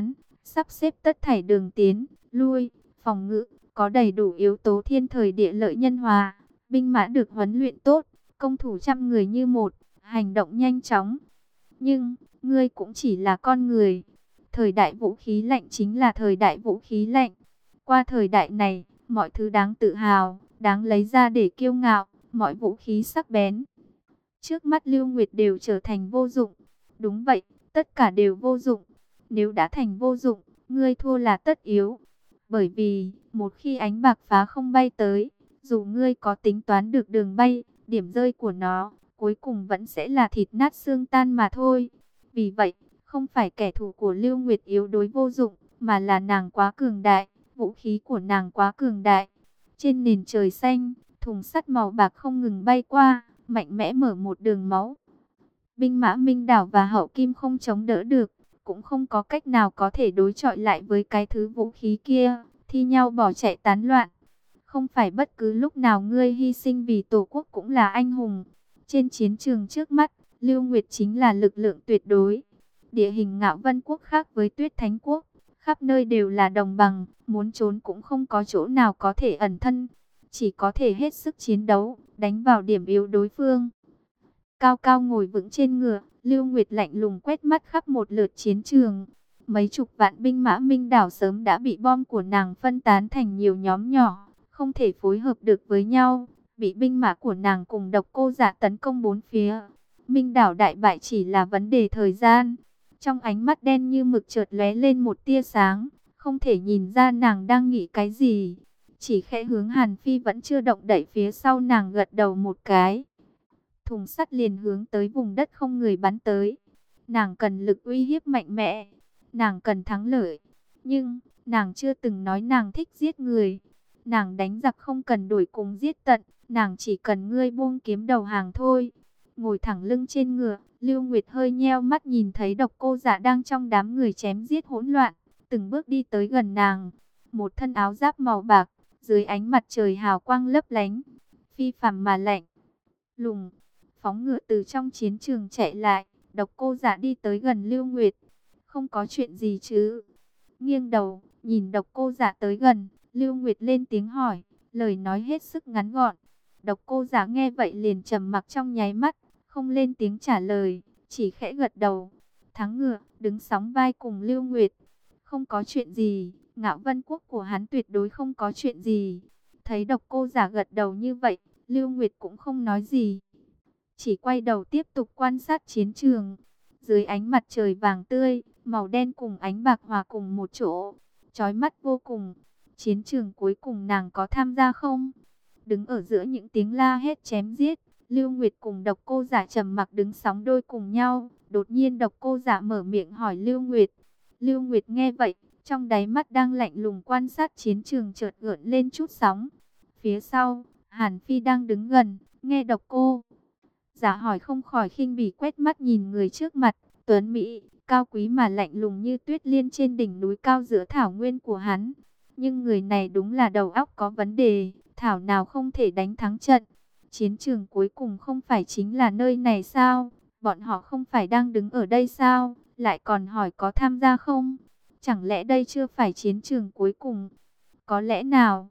sắp xếp tất thảy đường tiến, lui, phòng ngự, có đầy đủ yếu tố thiên thời địa lợi nhân hòa, binh mã được huấn luyện tốt, công thủ trăm người như một, hành động nhanh chóng. Nhưng, ngươi cũng chỉ là con người. Thời đại vũ khí lạnh chính là thời đại vũ khí lạnh. Qua thời đại này, mọi thứ đáng tự hào, đáng lấy ra để kiêu ngạo, mọi vũ khí sắc bén trước mắt Lưu Nguyệt đều trở thành vô dụng. Đúng vậy, tất cả đều vô dụng. Nếu đã thành vô dụng, ngươi thua là tất yếu. Bởi vì, một khi ánh bạc phá không bay tới, dù ngươi có tính toán được đường bay, điểm rơi của nó, cuối cùng vẫn sẽ là thịt nát xương tan mà thôi. Vì vậy, không phải kẻ thù của Lưu Nguyệt yếu đuối vô dụng, mà là nàng quá cường đại, vũ khí của nàng quá cường đại. Trên nền trời xanh, thùng sắt màu bạc không ngừng bay qua, mạnh mẽ mở một đường máu. Binh mã Minh Đảo và Hậu Kim không chống đỡ được, cũng không có cách nào có thể đối chọi lại với cái thứ vũ khí kia, thi nhau bỏ chạy tán loạn. Không phải bất cứ lúc nào ngươi hy sinh vì Tổ quốc cũng là anh hùng. Trên chiến trường trước mắt, Lưu Nguyệt chính là lực lượng tuyệt đối. Địa hình Ngạo Vân Quốc khác với Tuyết Thánh Quốc, khắp nơi đều là đồng bằng, muốn trốn cũng không có chỗ nào có thể ẩn thân, chỉ có thể hết sức chiến đấu, đánh vào điểm yếu đối phương. Cao cao ngồi vững trên ngựa, Lưu Nguyệt lạnh lùng quét mắt khắp một lượt chiến trường. Mấy chục vạn binh mã Minh Đảo sớm đã bị bom của nàng phân tán thành nhiều nhóm nhỏ, không thể phối hợp được với nhau, bị binh mã của nàng cùng Độc Cô Dạ tấn công bốn phía. Minh Đảo đại bại chỉ là vấn đề thời gian. Trong ánh mắt đen như mực chợt lóe lên một tia sáng, không thể nhìn ra nàng đang nghĩ cái gì. Chỉ khẽ hướng Hàn Phi vẫn chưa động đậy phía sau nàng gật đầu một cái. Thùng sắt liền hướng tới vùng đất không người bắn tới. Nàng cần lực uy hiếp mạnh mẽ. Nàng cần thắng lợi. Nhưng, nàng chưa từng nói nàng thích giết người. Nàng đánh giặc không cần đuổi cùng giết tận. Nàng chỉ cần ngươi buông kiếm đầu hàng thôi. Ngồi thẳng lưng trên ngựa, Lưu Nguyệt hơi nheo mắt nhìn thấy Độc Cô Dạ đang trong đám người chém giết hỗn loạn. Từng bước đi tới gần nàng. Một thân áo giáp màu bạc, dưới ánh mặt trời hào quang lấp lánh. Phi phàm mà lạnh lùng. Phóng ngựa từ trong chiến trường chạy lại, Độc Cô Dạ đi tới gần Lưu Nguyệt. Không có chuyện gì chứ? Nghiêng đầu, nhìn Độc Cô Dạ tới gần, Lưu Nguyệt lên tiếng hỏi, lời nói hết sức ngắn gọn. Độc Cô Dạ nghe vậy liền trầm mặc trong nháy mắt, không lên tiếng trả lời, chỉ khẽ gật đầu. Thắng ngựa, đứng sóng vai cùng Lưu Nguyệt. Không có chuyện gì, Ngạo Vân Quốc của hắn tuyệt đối không có chuyện gì. Thấy Độc Cô Dạ gật đầu như vậy, Lưu Nguyệt cũng không nói gì, chỉ quay đầu tiếp tục quan sát chiến trường. Dưới ánh mặt trời vàng tươi, màu đen cùng ánh bạc hòa cùng một chỗ, chói mắt vô cùng. Chiến trường cuối cùng nàng có tham gia không? Đứng ở giữa những tiếng la hét chém giết, Lưu Nguyệt cùng Độc Cô Dạ trầm mặc đứng sóng đôi cùng nhau. Đột nhiên Độc Cô Dạ mở miệng hỏi Lưu Nguyệt. Lưu Nguyệt nghe vậy, trong đáy mắt đang lạnh lùng quan sát chiến trường chợt gợn lên chút sóng. Phía sau, Hàn Phi đang đứng gần, nghe Độc Cô Dạ hỏi không khỏi khinh bỉ quét mắt nhìn người trước mặt, tuấn mỹ, cao quý mà lạnh lùng như tuyết liên trên đỉnh núi cao giữa thảo nguyên của hắn. Nhưng người này đúng là đầu óc có vấn đề, thảo nào không thể đánh thắng trận. Chiến trường cuối cùng không phải chính là nơi này sao? Bọn họ không phải đang đứng ở đây sao? Lại còn hỏi có tham gia không? Chẳng lẽ đây chưa phải chiến trường cuối cùng? Có lẽ nào?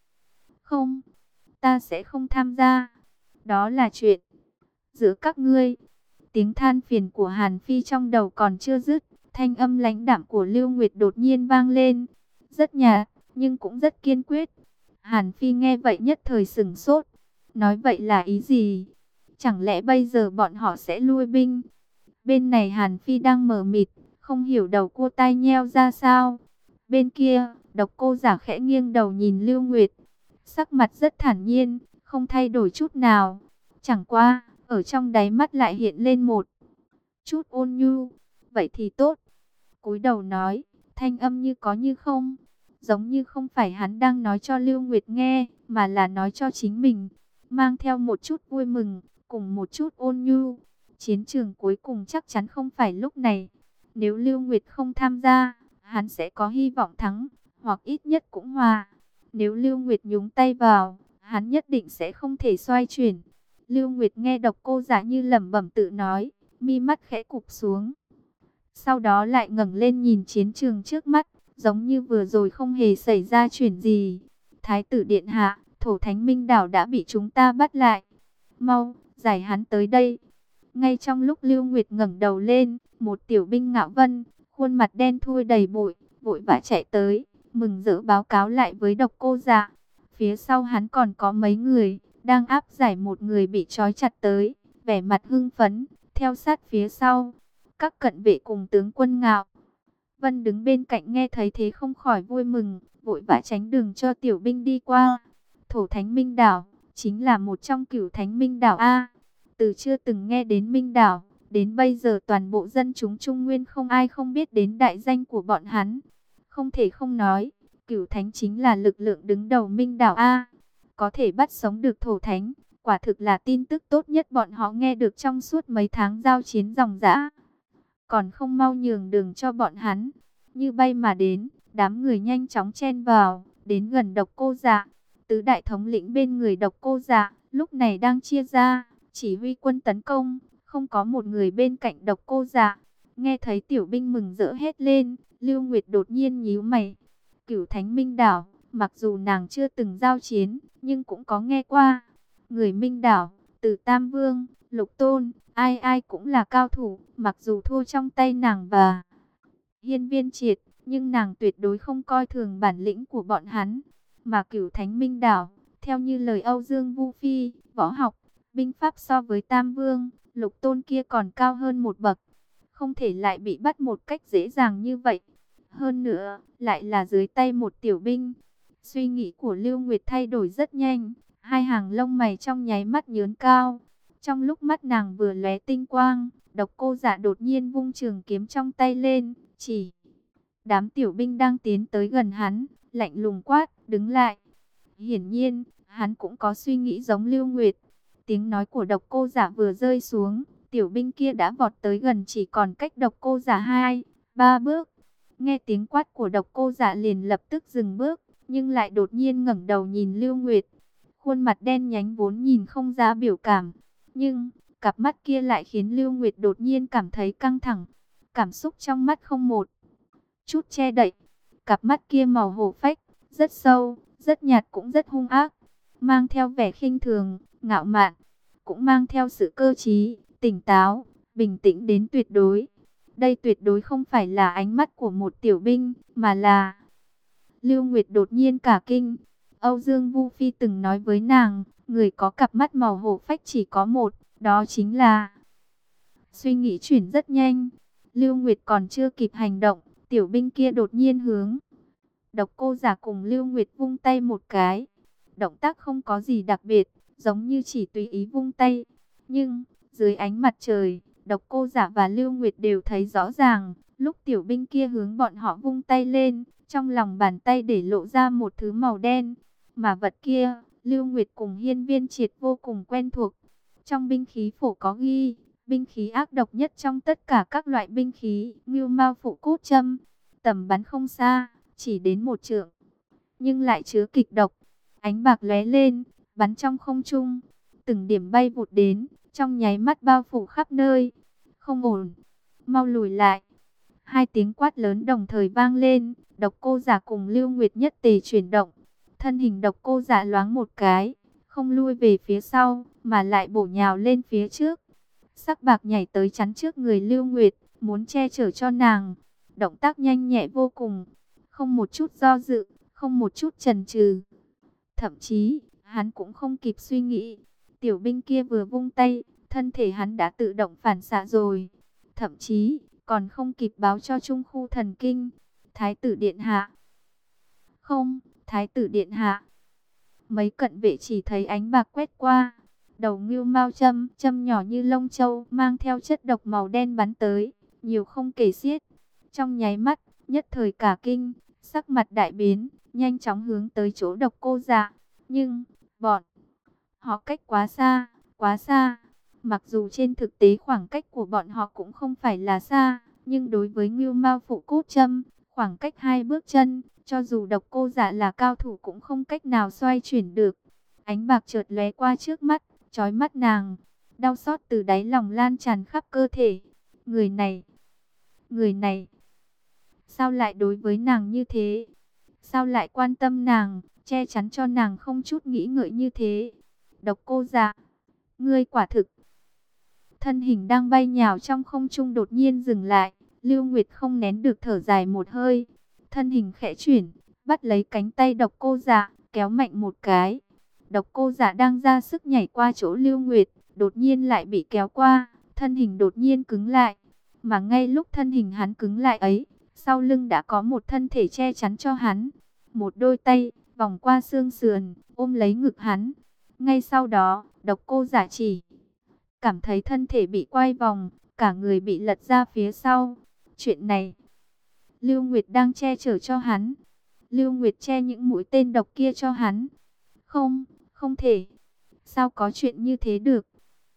Không, ta sẽ không tham gia. Đó là chuyện giữa các ngươi. Tiếng than phiền của Hàn Phi trong đầu còn chưa dứt, thanh âm lãnh đạm của Lưu Nguyệt đột nhiên vang lên. Rất nhạt, nhưng cũng rất kiên quyết. Hàn Phi nghe vậy nhất thời sửng sốt. Nói vậy là ý gì? Chẳng lẽ bây giờ bọn họ sẽ lui binh? Bên này Hàn Phi đang mờ mịt, không hiểu đầu cua tai nheo ra sao. Bên kia, Độc Cô Giả khẽ nghiêng đầu nhìn Lưu Nguyệt. Sắc mặt rất thản nhiên, không thay đổi chút nào. Chẳng qua, ở trong đáy mắt lại hiện lên một chút ôn nhu. Vậy thì tốt. Cúi đầu nói, thanh âm như có như không. Giống như không phải hắn đang nói cho Lưu Nguyệt nghe, mà là nói cho chính mình. Mang theo một chút vui mừng, cùng một chút ôn nhu. Chiến trường cuối cùng chắc chắn không phải lúc này. Nếu Lưu Nguyệt không tham gia, hắn sẽ có hy vọng thắng, hoặc ít nhất cũng hòa. Nếu Lưu Nguyệt nhúng tay vào, hắn nhất định sẽ không thể xoay chuyển. Lưu Nguyệt nghe Độc Cô Giả như lẩm bẩm tự nói, mi mắt khẽ cụp xuống. Sau đó lại ngẩng lên nhìn chiến trường trước mắt, giống như vừa rồi không hề xảy ra chuyện gì. Thái tử điện hạ, Thổ Thánh Minh Đảo đã bị chúng ta bắt lại. Mau, giải hắn tới đây. Ngay trong lúc Lưu Nguyệt ngẩng đầu lên, một tiểu binh Ngạo Vân, khuôn mặt đen thui đầy bụi, vội vã chạy tới, mừng rỡ báo cáo lại với Độc Cô Dạ. Phía sau hắn còn có mấy người, đang áp giải một người bị trói chặt tới, vẻ mặt hưng phấn, theo sát phía sau. Các cận vệ cùng tướng quân Ngạo Vân đứng bên cạnh nghe thấy thế không khỏi vui mừng, vội vã tránh đường cho tiểu binh đi qua. Thổ Thánh Minh Đảo chính là một trong Cửu Thánh Minh Đảo A. Từ chưa từng nghe đến Minh Đảo, đến bây giờ toàn bộ dân chúng Trung Nguyên không ai không biết đến đại danh của bọn hắn. Không thể không nói, Cửu Thánh chính là lực lượng đứng đầu Minh Đảo A. Có thể bắt sống được Thổ Thánh, quả thực là tin tức tốt nhất bọn họ nghe được trong suốt mấy tháng giao chiến ròng rã. Còn không mau nhường đường cho bọn hắn. Như bay mà đến, đám người nhanh chóng chen vào, đến gần Độc Cô Dạ. Tứ đại thống lĩnh bên người Độc Cô Dạ, lúc này đang chia ra, chỉ huy quân tấn công, không có một người bên cạnh Độc Cô Dạ. Nghe thấy tiểu binh mừng rỡ hết lên, Lưu Nguyệt đột nhiên nhíu mày. Cửu Thánh Minh Đảo, mặc dù nàng chưa từng giao chiến, nhưng cũng có nghe qua. Người Minh Đảo, từ Tam Vương, Lục Tôn, ai ai cũng là cao thủ, mặc dù thua trong tay nàng và Hiên Viên Triệt, nhưng nàng tuyệt đối không coi thường bản lĩnh của bọn hắn. Mà Cửu Thánh Minh Đảo, theo như lời Âu Dương Vu Phi, võ học, binh pháp so với Tam Vương, Lục Tôn kia còn cao hơn một bậc, không thể lại bị bắt một cách dễ dàng như vậy. Hơn nữa, lại là dưới tay một tiểu binh. Suy nghĩ của Lưu Nguyệt thay đổi rất nhanh, hai hàng lông mày trong nháy mắt nhướng cao. Trong lúc mắt nàng vừa lóe tinh quang, Độc Cô Dạ đột nhiên vung trường kiếm trong tay lên, chỉ đám tiểu binh đang tiến tới gần hắn, lạnh lùng quát, đứng lại. Hiển nhiên, hắn cũng có suy nghĩ giống Lưu Nguyệt. Tiếng nói của Độc Cô Dạ vừa rơi xuống, tiểu binh kia đã vọt tới gần, chỉ còn cách Độc Cô Dạ 2-3 bước. Nghe tiếng quát của Độc Cô Dạ liền lập tức dừng bước, nhưng lại đột nhiên ngẩng đầu nhìn Lưu Nguyệt. Khuôn mặt đen nhánh vốn nhìn không ra biểu cảm, nhưng cặp mắt kia lại khiến Lưu Nguyệt đột nhiên cảm thấy căng thẳng. Cảm xúc trong mắt không một chút che đậy. Cặp mắt kia màu hổ phách, rất sâu, rất nhạt cũng rất hung ác, mang theo vẻ khinh thường, ngạo mạn, cũng mang theo sự cơ trí, tỉnh táo, bình tĩnh đến tuyệt đối. Đây tuyệt đối không phải là ánh mắt của một tiểu binh, mà là... Lưu Nguyệt đột nhiên cả kinh. Âu Dương Vu Phi từng nói với nàng, người có cặp mắt màu hổ phách chỉ có một, đó chính là... Suy nghĩ chuyển rất nhanh. Lưu Nguyệt còn chưa kịp hành động, tiểu binh kia đột nhiên hướng Độc Cô Dạ cùng Lưu Nguyệt vung tay một cái. Động tác không có gì đặc biệt, giống như chỉ tùy ý vung tay. Nhưng, dưới ánh mặt trời, Độc Cô Dạ và Lưu Nguyệt đều thấy rõ ràng, lúc tiểu binh kia hướng bọn họ vung tay lên, trong lòng bàn tay để lộ ra một thứ màu đen. Mà vật kia, Lưu Nguyệt cùng Hiên Viên Triệt vô cùng quen thuộc. Trong binh khí phổ có ghi, binh khí ác độc nhất trong tất cả các loại binh khí, Ngưu Mao Phụ Cốt Châm, tầm bắn không xa, chỉ đến 1 trượng, nhưng lại chứa kịch độc. Ánh bạc lóe lên, bắn trong không trung, từng điểm bay vụt đến, trong nháy mắt bao phủ khắp nơi. Không ổn, mau lùi lại. Hai tiếng quát lớn đồng thời vang lên, Độc Cô Dạ cùng Lưu Nguyệt nhất tề chuyển động. Thân hình Độc Cô Dạ loáng một cái, không lui về phía sau, mà lại bổ nhào lên phía trước. Sắc bạc nhảy tới chắn trước người Lưu Nguyệt, muốn che chở cho nàng. Động tác nhanh nhẹ vô cùng, không một chút do dự, không một chút chần chừ. Thậm chí, hắn cũng không kịp suy nghĩ. Tiểu binh kia vừa vung tay, thân thể hắn đã tự động phản xạ rồi. Thậm chí, còn không kịp báo cho Trung Khu Thần Kinh. Thái tử điện hạ. Không, Thái tử điện hạ. Mấy cận vệ chỉ thấy ánh bạc quét qua. Đầu Ngưu Mao châm, châm nhỏ như lông châu, mang theo chất độc màu đen bắn tới, nhiều không kể xiết. Trong nháy mắt, nhất thời cả kinh, sắc mặt đại biến, nhanh chóng hướng tới chỗ Độc Cô Dạ. Nhưng, bọn họ cách quá xa, quá xa. Mặc dù trên thực tế khoảng cách của bọn họ cũng không phải là xa, nhưng đối với Ngưu Mao Phụ Cốt Châm, khoảng cách 2 bước chân, cho dù Độc Cô Dạ là cao thủ cũng không cách nào xoay chuyển được. Ánh bạc chợt lóe qua trước mắt, chói mắt nàng, đau xót từ đáy lòng lan tràn khắp cơ thể. Người này Người này, sao lại đối với nàng như thế? Sao lại quan tâm nàng, che chắn cho nàng không chút nghĩ ngợi như thế? Độc Cô Dạ, ngươi quả thực. Thân hình đang bay nhào trong không trung đột nhiên dừng lại, Lưu Nguyệt không nén được thở dài một hơi. Thân hình khẽ chuyển, bắt lấy cánh tay Độc Cô Dạ, kéo mạnh một cái. Độc Cô Dạ đang ra sức nhảy qua chỗ Lưu Nguyệt, đột nhiên lại bị kéo qua, thân hình đột nhiên cứng lại. Mà ngay lúc thân hình hắn cứng lại ấy, sau lưng đã có một thân thể che chắn cho hắn. Một đôi tay vòng qua xương sườn, ôm lấy ngực hắn. Ngay sau đó, Độc Cô Dạ chỉ cảm thấy thân thể bị quay vòng, cả người bị lật ra phía sau. Chuyện này, Lưu Nguyệt đang che chở cho hắn. Lưu Nguyệt che những mũi tên độc kia cho hắn. Không, không thể. Sao có chuyện như thế được?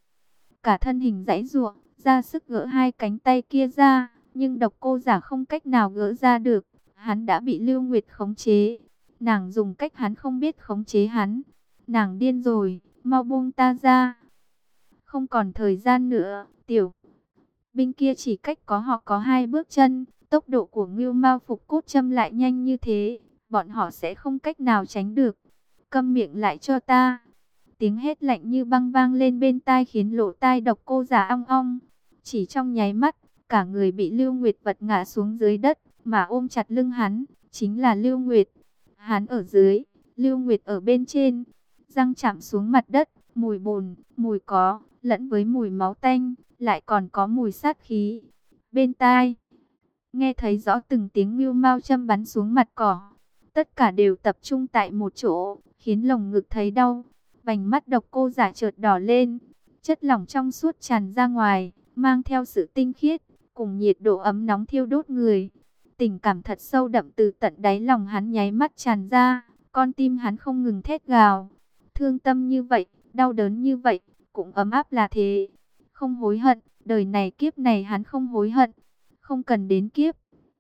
Cả thân hình giãy giụa, ra sức gỡ hai cánh tay kia ra, nhưng Độc Cô Giả không cách nào gỡ ra được. Hắn đã bị Lưu Nguyệt khống chế. Nàng dùng cách hắn không biết khống chế hắn. Nàng điên rồi, mau buông ta ra. Không còn thời gian nữa, tiểu binh kia chỉ cách họ có 2 bước chân. Tốc độ của Ngưu Mao Phục Cốt Châm lại nhanh như thế, bọn họ sẽ không cách nào tránh được. Câm miệng lại cho ta. Tiếng hét lạnh như băng vang lên bên tai khiến lỗ tai Độc Cô Giả ong ong. Chỉ trong nháy mắt, cả người bị Lưu Nguyệt vật ngã xuống dưới đất, mà ôm chặt lưng hắn, chính là Lưu Nguyệt. Hắn ở dưới, Lưu Nguyệt ở bên trên, răng chạm xuống mặt đất, mùi bùn, mùi có, lẫn với mùi máu tanh, lại còn có mùi sát khí. Bên tai, nghe thấy rõ từng tiếng ngưu mao châm bắn xuống mặt cỏ. Tất cả đều tập trung tại một chỗ, khiến lồng ngực thấy đau. Vành mắt Độc Cô Giả chợt đỏ lên, chất lỏng trong suốt tràn ra ngoài, mang theo sự tinh khiết, cùng nhiệt độ ấm nóng thiêu đốt người. Tình cảm thật sâu đậm từ tận đáy lòng hắn nháy mắt tràn ra, con tim hắn không ngừng thét gào. Thương tâm như vậy, đau đớn như vậy, cũng ấm áp là thế. Không hối hận, đời này kiếp này hắn không hối hận. Không cần đến kiếp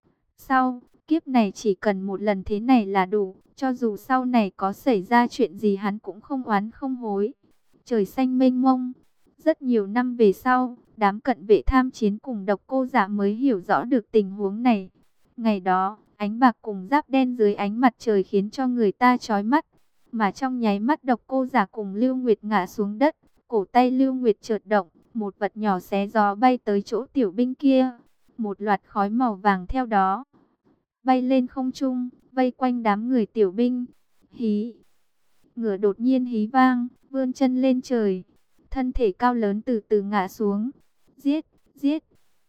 sau, kiếp này chỉ cần một lần thế này là đủ. Cho dù sau này có xảy ra chuyện gì hắn cũng không oán không hối. Trời xanh mênh mông. Rất nhiều năm về sau, đám cận vệ tham chiến cùng Độc Cô Giả mới hiểu rõ được tình huống này. Ngày đó, ánh bạc cùng giáp đen dưới ánh mặt trời khiến cho người ta chói mắt. Mà trong nháy mắt Độc Cô Giả cùng Lưu Nguyệt ngã xuống đất, cổ tay Lưu Nguyệt chợt động, một vật nhỏ xé gió bay tới chỗ tiểu binh kia. Một loạt khói màu vàng theo đó bay lên không trung, vây quanh đám người tiểu binh. Hí! Ngựa đột nhiên hí vang, vươn chân lên trời. Thân thể cao lớn từ từ ngã xuống. Giết! Giết!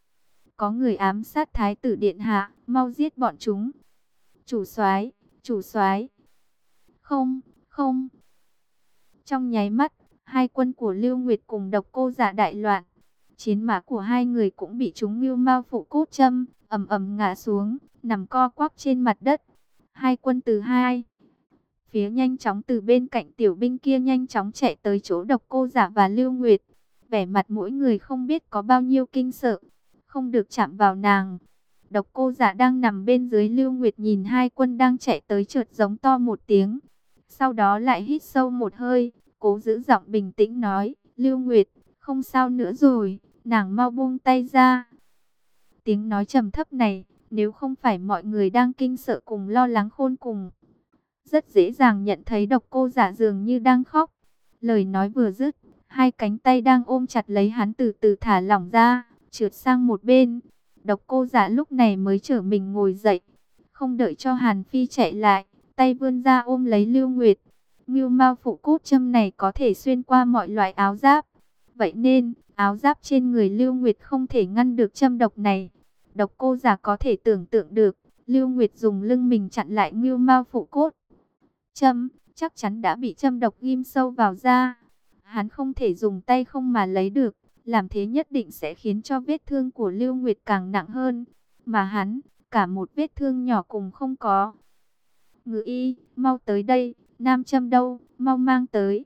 Có người ám sát thái tử điện hạ, mau giết bọn chúng. Chủ soái! Chủ soái! Không! Không! Trong nháy mắt, hai quân của Lưu Nguyệt cùng Độc Cô Giả đại loạn. Chiến mã của hai người cũng bị chúng Ngưu Mao Phụ Cốt Châm, ầm ầm ngã xuống, nằm co quắp trên mặt đất. Hai quân từ hai phía nhanh chóng từ bên cạnh tiểu binh kia nhanh chóng chạy tới chỗ Độc Cô Giả và Lưu Nguyệt. Vẻ mặt mỗi người không biết có bao nhiêu kinh sợ, không được chạm vào nàng. Độc Cô Giả đang nằm bên dưới Lưu Nguyệt nhìn hai quân đang chạy tới chợt giống to một tiếng. Sau đó lại hít sâu một hơi, cố giữ giọng bình tĩnh nói, Lưu Nguyệt, không sao nữa rồi, nàng mau buông tay ra. Tiếng nói trầm thấp này, nếu không phải mọi người đang kinh sợ cùng lo lắng khôn cùng, rất dễ dàng nhận thấy Độc Cô Giả dường như đang khóc. Lời nói vừa dứt, hai cánh tay đang ôm chặt lấy hắn từ từ thả lỏng ra, trượt sang một bên. Độc Cô Giả lúc này mới trở mình ngồi dậy, không đợi cho Hàn Phi chạy lại, tay vươn ra ôm lấy Lưu Nguyệt. Ngưu Mao Phụ Cốt Châm này có thể xuyên qua mọi loại áo giáp, vậy nên áo giáp trên người Lưu Nguyệt không thể ngăn được châm độc này. Độc Cô Giả có thể tưởng tượng được, Lưu Nguyệt dùng lưng mình chặn lại Ngưu Mao Phụ Cốt Châm, chắc chắn đã bị châm độc ghim sâu vào da. Hắn không thể dùng tay không mà lấy được, làm thế nhất định sẽ khiến cho vết thương của Lưu Nguyệt càng nặng hơn, mà hắn, cả một vết thương nhỏ cùng không có. Ngự y, mau tới đây, nam châm đâu, mau mang tới.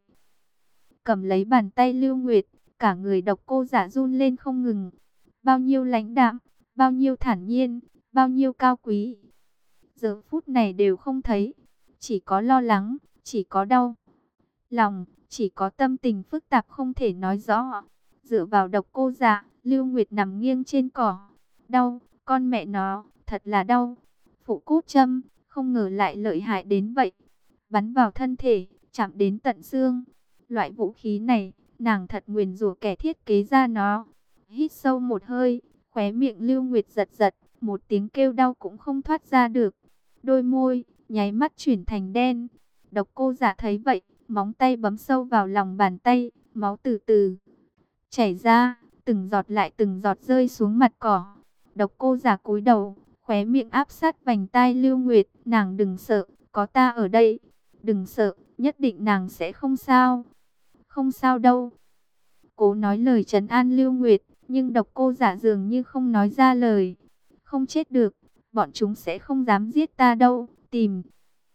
Cầm lấy bàn tay Lưu Nguyệt, cả người Độc Cô Giả run lên không ngừng. Bao nhiêu lãnh đạm, bao nhiêu thản nhiên, bao nhiêu cao quý. Giờ phút này đều không thấy, chỉ có lo lắng, chỉ có đau lòng, chỉ có tâm tình phức tạp không thể nói rõ. Dựa vào Độc Cô Giả, Lưu Nguyệt nằm nghiêng trên cỏ. Đau, Con mẹ nó, thật là đau. Phụ cốt châm, không ngờ lại lợi hại đến vậy. Bắn vào thân thể, chạm đến tận xương. Loại vũ khí này, nàng thật nguyền rủa kẻ thiết kế ra nó. Hít sâu một hơi, khóe miệng Lưu Nguyệt giật giật, một tiếng kêu đau cũng không thoát ra được. Đôi môi, nháy mắt chuyển thành đen. Độc Cô Giả thấy vậy, móng tay bấm sâu vào lòng bàn tay, máu từ từ chảy ra, từng giọt lại từng giọt rơi xuống mặt cỏ. Độc Cô Giả cúi đầu, khóe miệng áp sát vành tai Lưu Nguyệt, nàng đừng sợ, có ta ở đây. Đừng sợ, nhất định nàng sẽ không sao. Không sao đâu. Cố nói lời trấn an Lưu Nguyệt, nhưng Độc Cô Giả dường như không nói ra lời. Không chết được, bọn chúng sẽ không dám giết ta đâu, tìm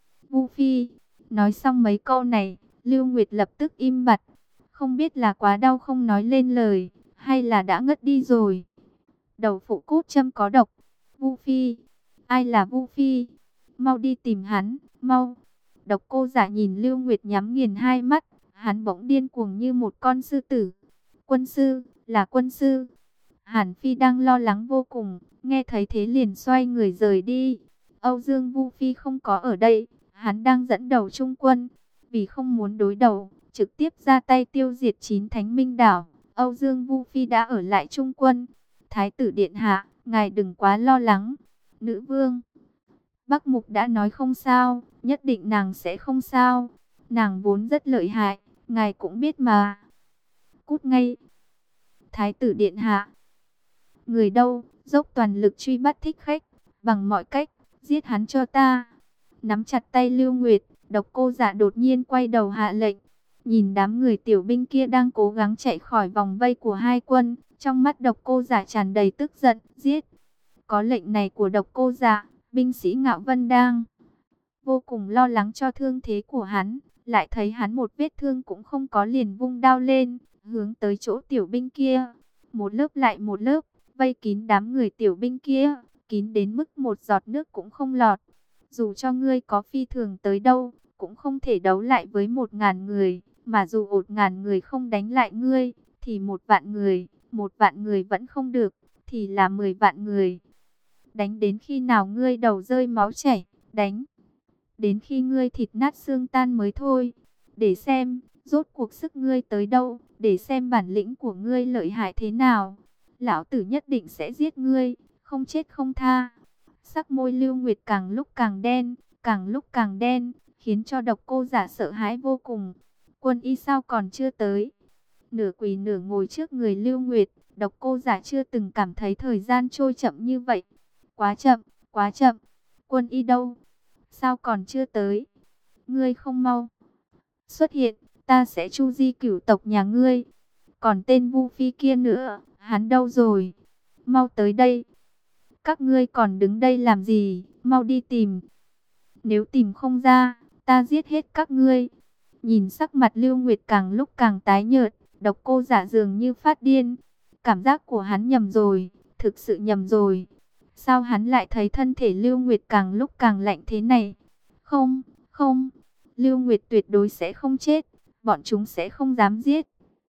Vu Phi. Nói xong mấy câu này, Lưu Nguyệt lập tức im bặt. Không biết là quá đau không nói lên lời, hay là đã ngất đi rồi. Đầu phụ cốt châm có độc. Vu Phi. Ai là Vu Phi? Mau đi tìm hắn, mau. Độc Cô Giả nhìn Lưu Nguyệt nhắm nghiền hai mắt. Hắn bỗng điên cuồng như một con sư tử. Quân sư, là quân sư. Hàn Phi đang lo lắng vô cùng, nghe thấy thế liền xoay người rời đi. Âu Dương Vu Phi không có ở đây, hắn đang dẫn đầu trung quân. Vì không muốn đối đầu, trực tiếp ra tay tiêu diệt 9 Thánh Minh Đảo, Âu Dương Vu Phi đã ở lại trung quân. Thái tử điện hạ, ngài đừng quá lo lắng. Nữ vương Bắc Mục đã nói không sao, nhất định nàng sẽ không sao. Nàng vốn rất lợi hại, ngài cũng biết mà. Cút ngay. Thái tử điện hạ. Người đâu, dốc toàn lực truy bắt thích khách, bằng mọi cách, giết hắn cho ta. Nắm chặt tay Lưu Nguyệt, Độc Cô Giả đột nhiên quay đầu hạ lệnh. Nhìn đám người tiểu binh kia đang cố gắng chạy khỏi vòng vây của hai quân, trong mắt Độc Cô Giả tràn đầy tức giận, giết. Có lệnh này của Độc Cô Giả, binh sĩ Ngạo Vân đang vô cùng lo lắng cho thương thế của hắn, lại thấy hắn một vết thương cũng không có liền vung đao lên, hướng tới chỗ tiểu binh kia. Một lớp lại một lớp, vây kín đám người tiểu binh kia, kín đến mức một giọt nước cũng không lọt. Dù cho ngươi có phi thường tới đâu, cũng không thể đấu lại với 1000 người, mà dù 1000 người không đánh lại ngươi, thì 1 vạn người vẫn không được, thì là 10 vạn người. Đánh đến khi nào ngươi đầu rơi máu chảy, đánh đến khi ngươi thịt nát xương tan mới thôi. Để xem, rốt cuộc sức ngươi tới đâu, để xem bản lĩnh của ngươi lợi hại thế nào. Lão tử nhất định sẽ giết ngươi, không chết không tha. Sắc môi Lưu Nguyệt càng lúc càng đen, càng lúc càng đen, khiến cho Độc Cô Giả sợ hãi vô cùng. Quân y sao còn chưa tới? Nửa quỳ nửa ngồi trước người Lưu Nguyệt, Độc Cô Giả chưa từng cảm thấy thời gian trôi chậm như vậy. Quá chậm, quá chậm. Quân y đâu? Sao còn chưa tới? Ngươi không mau xuất hiện, ta sẽ chu di cửu tộc nhà ngươi. Còn tên Vu Phi kia nữa, hắn đâu rồi? Mau tới đây. Các ngươi còn đứng đây làm gì? Mau đi tìm. Nếu tìm không ra, ta giết hết các ngươi. Nhìn sắc mặt Lưu Nguyệt càng lúc càng tái nhợt, Độc Cô Giả dường như phát điên. Cảm giác của hắn nhầm rồi, thực sự nhầm rồi. Sao hắn lại thấy thân thể Lưu Nguyệt càng lúc càng lạnh thế này? Không, không, Lưu Nguyệt tuyệt đối sẽ không chết. Bọn chúng sẽ không dám giết.